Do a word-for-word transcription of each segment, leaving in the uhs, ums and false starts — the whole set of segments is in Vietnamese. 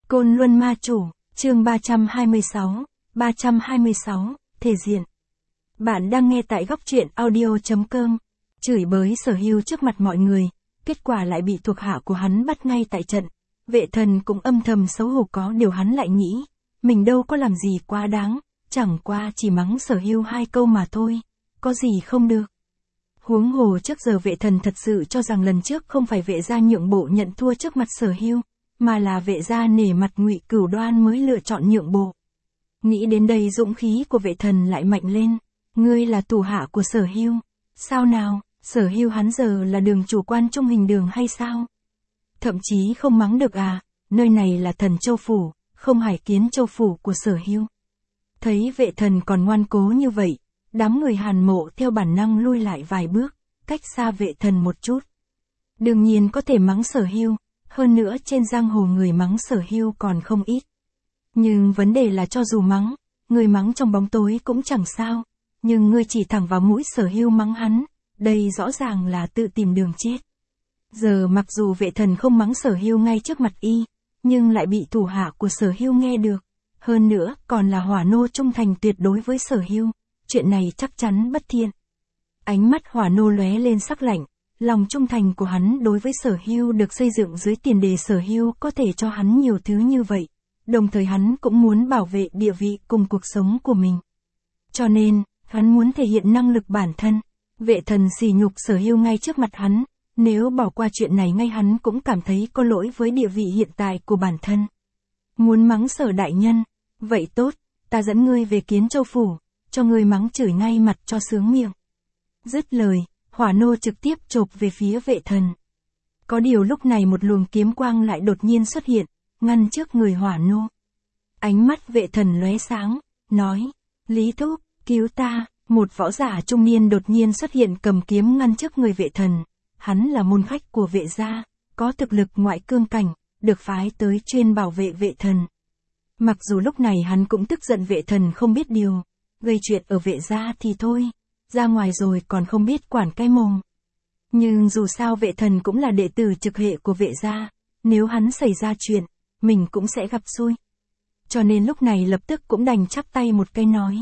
Côn Luân Ma Chủ, chương ba trăm hai mươi sáu, ba trăm hai mươi sáu, thể diện. Bạn đang nghe tại góc truyện audio.com, chửi bới Sở Hưu trước mặt mọi người, kết quả lại bị thuộc hạ của hắn bắt ngay tại trận. Vệ Thần cũng âm thầm xấu hổ, có điều hắn lại nghĩ, mình đâu có làm gì quá đáng, chẳng qua chỉ mắng Sở Hưu hai câu mà thôi, có gì không được. Huống hồ trước giờ Vệ Thần thật sự cho rằng lần trước không phải Vệ gia nhượng bộ nhận thua trước mặt Sở Hưu, mà là Vệ gia nể mặt Ngụy Cửu Đoan mới lựa chọn nhượng bộ. Nghĩ đến đây dũng khí của Vệ Thần lại mạnh lên, ngươi là thủ hạ của Sở Hưu, sao nào, Sở Hưu hắn giờ là đường chủ quan Trung Hình Đường hay sao? Thậm chí không mắng được à, nơi này là Thần Châu Phủ, không Hải Kiến Châu Phủ của Sở Hưu. Thấy Vệ Thần còn ngoan cố như vậy, đám người Hàn Mộ theo bản năng lui lại vài bước, cách xa Vệ Thần một chút. Đương nhiên có thể mắng Sở Hưu, hơn nữa trên giang hồ người mắng Sở Hưu còn không ít. Nhưng vấn đề là cho dù mắng, người mắng trong bóng tối cũng chẳng sao, nhưng ngươi chỉ thẳng vào mũi Sở Hưu mắng hắn, đây rõ ràng là tự tìm đường chết. Giờ mặc dù Vệ Thần không mắng Sở Hưu ngay trước mặt y, nhưng lại bị thủ hạ của Sở Hưu nghe được, hơn nữa còn là hỏa nô trung thành tuyệt đối với Sở Hưu, chuyện này chắc chắn bất thiện. Ánh mắt hỏa nô lóe lên sắc lạnh, lòng trung thành của hắn đối với Sở Hưu được xây dựng dưới tiền đề Sở Hưu có thể cho hắn nhiều thứ như vậy, đồng thời hắn cũng muốn bảo vệ địa vị cùng cuộc sống của mình. Cho nên, hắn muốn thể hiện năng lực bản thân. Vệ Thần sỉ nhục Sở Hưu ngay trước mặt hắn, nếu bỏ qua chuyện này ngay hắn cũng cảm thấy có lỗi với địa vị hiện tại của bản thân. Muốn mắng Sở đại nhân, vậy tốt, ta dẫn ngươi về Kiến Châu Phủ, cho ngươi mắng chửi ngay mặt cho sướng miệng. Dứt lời, hỏa nô trực tiếp chộp về phía Vệ Thần. Có điều lúc này một luồng kiếm quang lại đột nhiên xuất hiện, ngăn trước người hỏa nô. Ánh mắt Vệ Thần lóe sáng, nói, Lý Thúc, cứu ta. Một võ giả trung niên đột nhiên xuất hiện cầm kiếm ngăn trước người Vệ Thần. Hắn là môn khách của Vệ gia, có thực lực ngoại cương cảnh, được phái tới chuyên bảo vệ Vệ Thần. Mặc dù lúc này hắn cũng tức giận Vệ Thần không biết điều, gây chuyện ở Vệ gia thì thôi, ra ngoài rồi còn không biết quản cái mồm. Nhưng dù sao Vệ Thần cũng là đệ tử trực hệ của Vệ gia, nếu hắn xảy ra chuyện, mình cũng sẽ gặp xui. Cho nên lúc này lập tức cũng đành chắp tay một cái nói.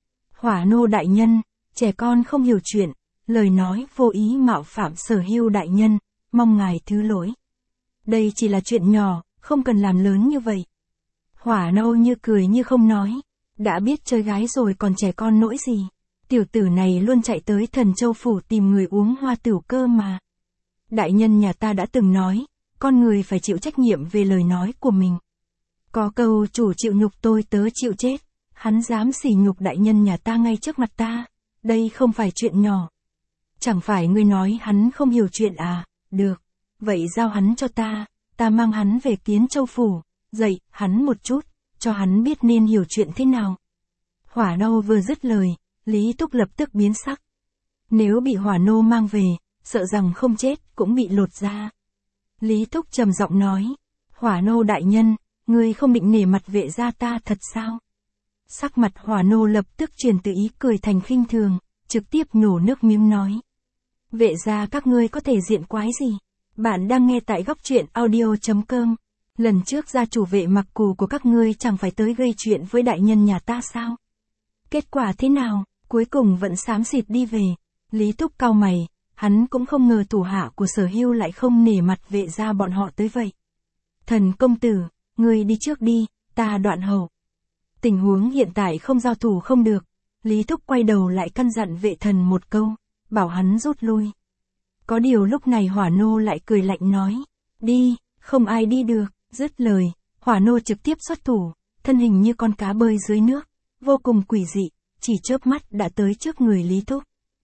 Hỏa nô đại nhân, trẻ con không hiểu chuyện, lời nói vô ý mạo phạm Sở Hưu đại nhân, mong ngài thứ lỗi. Đây chỉ là chuyện nhỏ, không cần làm lớn như vậy. Hỏa nô như cười như không nói, đã biết chơi gái rồi còn trẻ con nỗi gì. Tiểu tử này luôn chạy tới Thần Châu Phủ tìm người uống hoa tửu cơ mà. Đại nhân nhà ta đã từng nói, con người phải chịu trách nhiệm về lời nói của mình. Có câu chủ chịu nhục tôi tớ chịu chết. Hắn dám sỉ nhục đại nhân nhà ta ngay trước mặt ta, đây không phải chuyện nhỏ. Chẳng phải ngươi nói hắn không hiểu chuyện à, được, vậy giao hắn cho ta, ta mang hắn về Kiến Châu Phủ, dạy hắn một chút, cho hắn biết nên hiểu chuyện thế nào. Hỏa nô vừa dứt lời, Lý Túc lập tức biến sắc. Nếu bị hỏa nô mang về, sợ rằng không chết cũng bị lột da. Lý Túc trầm giọng nói, hỏa nô đại nhân, ngươi không định nể mặt Vệ gia ta thật sao? Sắc mặt hỏa nô lập tức chuyển từ ý cười thành khinh thường, trực tiếp nhổ nước miếng nói. Vệ gia các ngươi có thể diện quái gì? Bạn đang nghe tại góc truyện audio.com. Lần trước gia chủ Vệ Mặc Cù của các ngươi chẳng phải tới gây chuyện với đại nhân nhà ta sao? Kết quả thế nào? Cuối cùng vẫn xám xịt đi về. Lý Túc cau mày, hắn cũng không ngờ thủ hạ của Sở Hưu lại không nể mặt Vệ gia bọn họ tới vậy. Thần công tử, ngươi đi trước đi, ta đoạn hậu. Tình huống hiện tại không giao thủ không được, Lý Thúc quay đầu lại căn dặn Vệ Thần một câu, bảo hắn rút lui. Có điều lúc này hỏa nô lại cười lạnh nói, đi, không ai đi được, dứt lời, hỏa nô trực tiếp xuất thủ, thân hình như con cá bơi dưới nước, vô cùng quỷ dị, chỉ chớp mắt đã tới trước người Lý Thúc.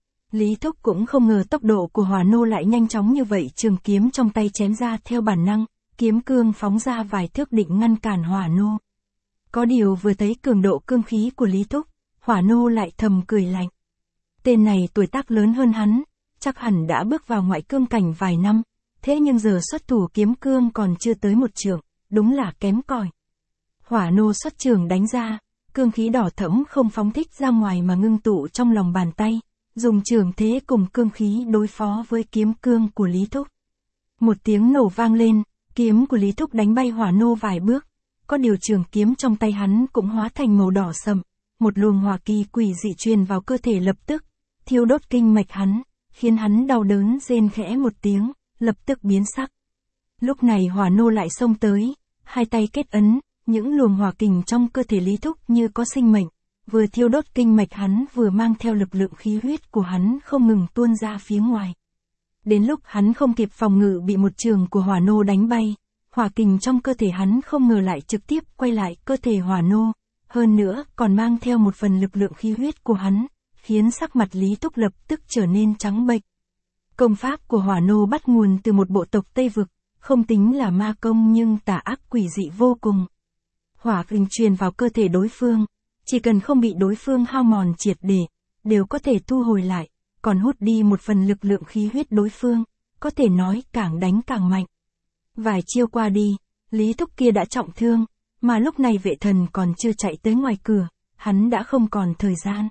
Lý Thúc cũng không ngờ tốc độ của hỏa nô lại nhanh chóng như vậy, trường kiếm trong tay chém ra theo bản năng, kiếm cương phóng ra vài thước định ngăn cản hỏa nô. Có điều vừa thấy cường độ cương khí của Lý Túc, hỏa nô lại thầm cười lạnh. Tên này tuổi tác lớn hơn hắn, chắc hẳn đã bước vào ngoại cương cảnh vài năm, thế nhưng giờ xuất thủ kiếm cương còn chưa tới một trượng, đúng là kém cỏi. Hỏa nô xuất trường đánh ra, cương khí đỏ thẫm không phóng thích ra ngoài mà ngưng tụ trong lòng bàn tay, dùng trường thế cùng cương khí đối phó với kiếm cương của Lý Túc. Một tiếng nổ vang lên, kiếm của Lý Túc đánh bay hỏa nô vài bước. có điều trường kiếm trong tay hắn cũng hóa thành màu đỏ sậm, một luồng hỏa kỳ quỷ dị truyền vào cơ thể lập tức, thiêu đốt kinh mạch hắn, khiến hắn đau đớn rên khẽ một tiếng, lập tức biến sắc. Lúc này Hỏa Nô lại xông tới, hai tay kết ấn, những luồng hỏa kình trong cơ thể Lý Thúc như có sinh mệnh, vừa thiêu đốt kinh mạch hắn vừa mang theo lực lượng khí huyết của hắn không ngừng tuôn ra phía ngoài. Đến lúc hắn không kịp phòng ngự bị một trường của Hỏa Nô đánh bay, hỏa kình trong cơ thể hắn không ngờ lại trực tiếp quay lại cơ thể Hỏa Nô, hơn nữa còn mang theo một phần lực lượng khí huyết của hắn, khiến sắc mặt Lý Thúc lập tức trở nên trắng bệch. Công pháp của Hỏa Nô bắt nguồn từ một bộ tộc Tây Vực, không tính là ma công nhưng tà ác quỷ dị vô cùng. Hỏa kình truyền vào cơ thể đối phương, chỉ cần không bị đối phương hao mòn triệt để, đều có thể thu hồi lại, còn hút đi một phần lực lượng khí huyết đối phương, có thể nói càng đánh càng mạnh. Vài chiêu qua đi, Lý Thúc kia đã trọng thương, mà lúc này vệ thần còn chưa chạy tới ngoài cửa, hắn đã không còn thời gian.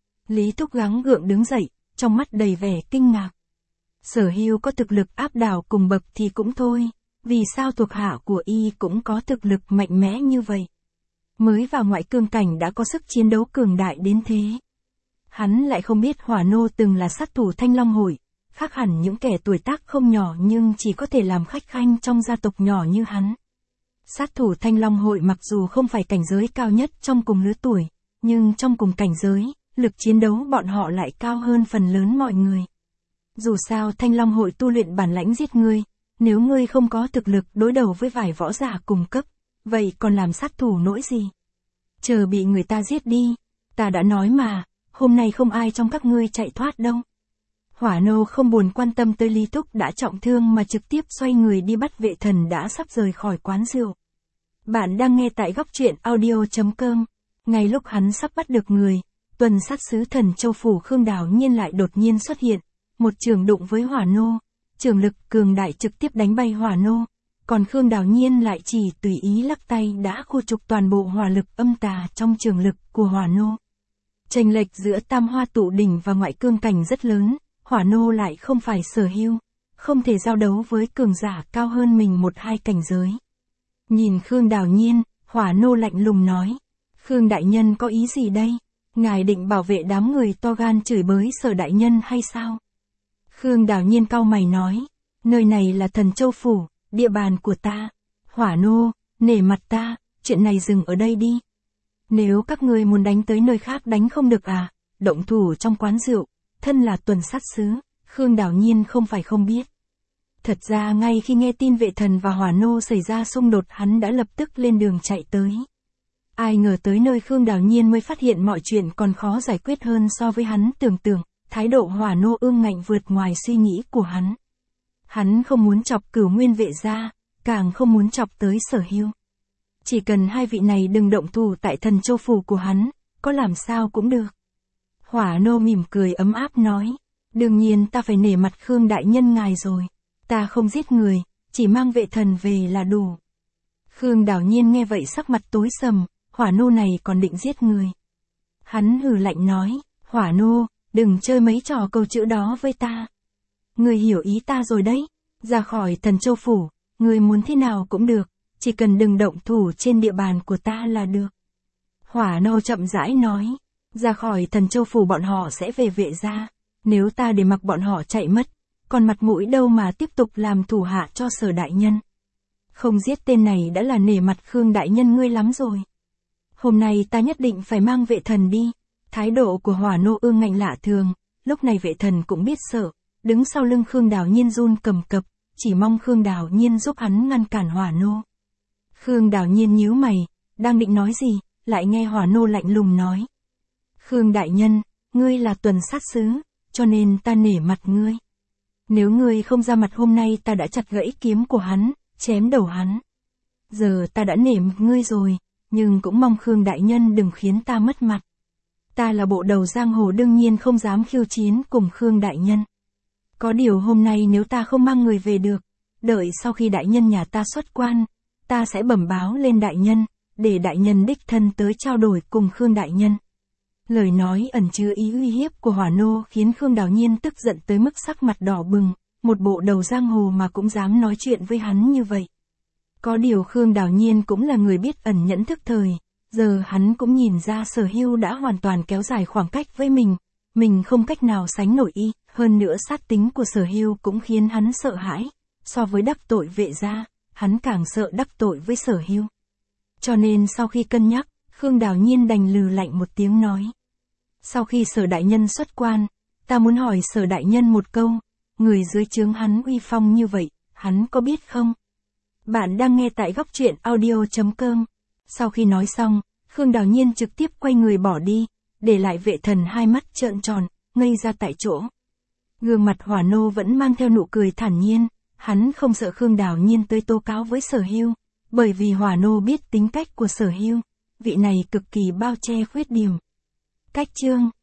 Lý Thúc gắng gượng đứng dậy, trong mắt đầy vẻ kinh ngạc. Sở Hưu có thực lực áp đảo cùng bậc thì cũng thôi, vì sao thuộc hạ của y cũng có thực lực mạnh mẽ như vậy? Mới vào ngoại cương cảnh đã có sức chiến đấu cường đại đến thế. Hắn lại không biết Hỏa Nô từng là sát thủ Thanh Long Hội, khác hẳn những kẻ tuổi tác không nhỏ nhưng chỉ có thể làm khách khanh trong gia tộc nhỏ như hắn. Sát thủ Thanh Long Hội mặc dù không phải cảnh giới cao nhất trong cùng lứa tuổi, nhưng trong cùng cảnh giới, lực chiến đấu bọn họ lại cao hơn phần lớn mọi người. Dù sao Thanh Long Hội tu luyện bản lãnh giết ngươi, nếu ngươi không có thực lực đối đầu với vài võ giả cùng cấp, vậy còn làm sát thủ nỗi gì? Chờ bị người ta giết đi, ta đã nói mà, hôm nay không ai trong các ngươi chạy thoát đâu. Hỏa Nô không buồn quan tâm tới Lý Thúc đã trọng thương mà trực tiếp xoay người đi bắt vệ thần đã sắp rời khỏi quán rượu. Bạn đang nghe tại góc truyện audio chấm com. Ngay lúc hắn sắp bắt được người, tuần sát sứ Thần Châu Phủ Khương Đào Nhiên lại đột nhiên xuất hiện, một trường đụng với Hỏa Nô, trường lực cường đại trực tiếp đánh bay Hỏa Nô, còn Khương Đào Nhiên lại chỉ tùy ý lắc tay đã khu trục toàn bộ hỏa lực âm tà trong trường lực của Hỏa Nô. Chênh lệch giữa Tam Hoa Tụ Đỉnh và ngoại cương cảnh rất lớn, Hỏa Nô lại không phải Sở Hưu, không thể giao đấu với cường giả cao hơn mình một hai cảnh giới. Nhìn Khương Đào Nhiên, Hỏa Nô lạnh lùng nói, Khương đại nhân có ý gì đây? Ngài định bảo vệ đám người to gan chửi bới Sở đại nhân hay sao? Khương Đào Nhiên cau mày nói, nơi này là Thần Châu Phủ, địa bàn của ta. Hỏa Nô, nể mặt ta, chuyện này dừng ở đây đi. Nếu các ngươi muốn đánh tới nơi khác đánh không được à, động thủ trong quán rượu, thân là tuần sát sứ, Khương Đào Nhiên không phải không biết. Thật ra ngay khi nghe tin vệ thần và Hỏa Nô xảy ra xung đột hắn đã lập tức lên đường chạy tới. Ai ngờ tới nơi Khương Đào Nhiên mới phát hiện mọi chuyện còn khó giải quyết hơn so với hắn tưởng tượng, thái độ Hỏa Nô ương ngạnh vượt ngoài suy nghĩ của hắn. Hắn không muốn chọc Cửu Nguyên vệ gia, càng không muốn chọc tới Sở Hưu. Chỉ cần hai vị này đừng động thủ tại Thần Châu Phủ của hắn, có làm sao cũng được. Hỏa Nô mỉm cười ấm áp nói, đương nhiên ta phải nể mặt Khương đại nhân ngài rồi, ta không giết người, chỉ mang vệ thần về là đủ. Khương Đào Nhiên nghe vậy sắc mặt tối sầm, Hỏa Nô này còn định giết người. Hắn hừ lạnh nói, Hỏa Nô, đừng chơi mấy trò câu chữ đó với ta. Người hiểu ý ta rồi đấy, ra khỏi Thần Châu Phủ, người muốn thế nào cũng được, chỉ cần đừng động thủ trên địa bàn của ta là được. Hỏa Nô chậm rãi nói, ra khỏi Thần Châu Phủ bọn họ sẽ về vệ gia, nếu ta để mặc bọn họ chạy mất, còn mặt mũi đâu mà tiếp tục làm thủ hạ cho Sở đại nhân. Không giết tên này đã là nể mặt Khương đại nhân ngươi lắm rồi. Hôm nay ta nhất định phải mang vệ thần đi. Thái độ của Hỏa Nô ương ngạnh lạ thường, lúc này vệ thần cũng biết sợ, đứng sau lưng Khương Đào Nhiên run cầm cập, chỉ mong Khương Đào Nhiên giúp hắn ngăn cản Hỏa Nô. Khương Đào Nhiên nhíu mày, đang định nói gì, lại nghe Hỏa Nô lạnh lùng nói. Khương đại nhân, ngươi là tuần sát sứ, cho nên ta nể mặt ngươi. Nếu ngươi không ra mặt hôm nay ta đã chặt gãy kiếm của hắn, chém đầu hắn. Giờ ta đã nể mặt ngươi rồi, nhưng cũng mong Khương đại nhân đừng khiến ta mất mặt. Ta là bộ đầu giang hồ đương nhiên không dám khiêu chiến cùng Khương đại nhân. Có điều hôm nay nếu ta không mang người về được, đợi sau khi đại nhân nhà ta xuất quan, ta sẽ bẩm báo lên đại nhân, để đại nhân đích thân tới trao đổi cùng Khương đại nhân. Lời nói ẩn chứa ý uy hiếp của Hỏa Nô khiến Khương Đào Nhiên tức giận tới mức sắc mặt đỏ bừng, một bộ đầu giang hồ mà cũng dám nói chuyện với hắn như vậy. Có điều Khương Đào Nhiên cũng là người biết ẩn nhẫn thức thời, giờ hắn cũng nhìn ra Sở Hưu đã hoàn toàn kéo dài khoảng cách với mình, mình không cách nào sánh nổi y, hơn nữa sát tính của Sở Hưu cũng khiến hắn sợ hãi, so với đắc tội Vệ gia, hắn càng sợ đắc tội với Sở Hưu. Cho nên sau khi cân nhắc, Khương Đào Nhiên đành lừ lạnh một tiếng nói. Sau khi Sở đại nhân xuất quan, ta muốn hỏi Sở đại nhân một câu, người dưới trướng hắn uy phong như vậy, hắn có biết không? Bạn đang nghe tại góc truyện audio chấm com. Sau khi nói xong, Khương Đào Nhiên trực tiếp quay người bỏ đi, để lại Vệ Thần hai mắt trợn tròn, ngây ra tại chỗ. Gương mặt Hỏa Nô vẫn mang theo nụ cười thản nhiên, hắn không sợ Khương Đào Nhiên tới tố cáo với Sở Hưu, bởi vì Hỏa Nô biết tính cách của Sở Hưu, vị này cực kỳ bao che khuyết điểm. Cách chương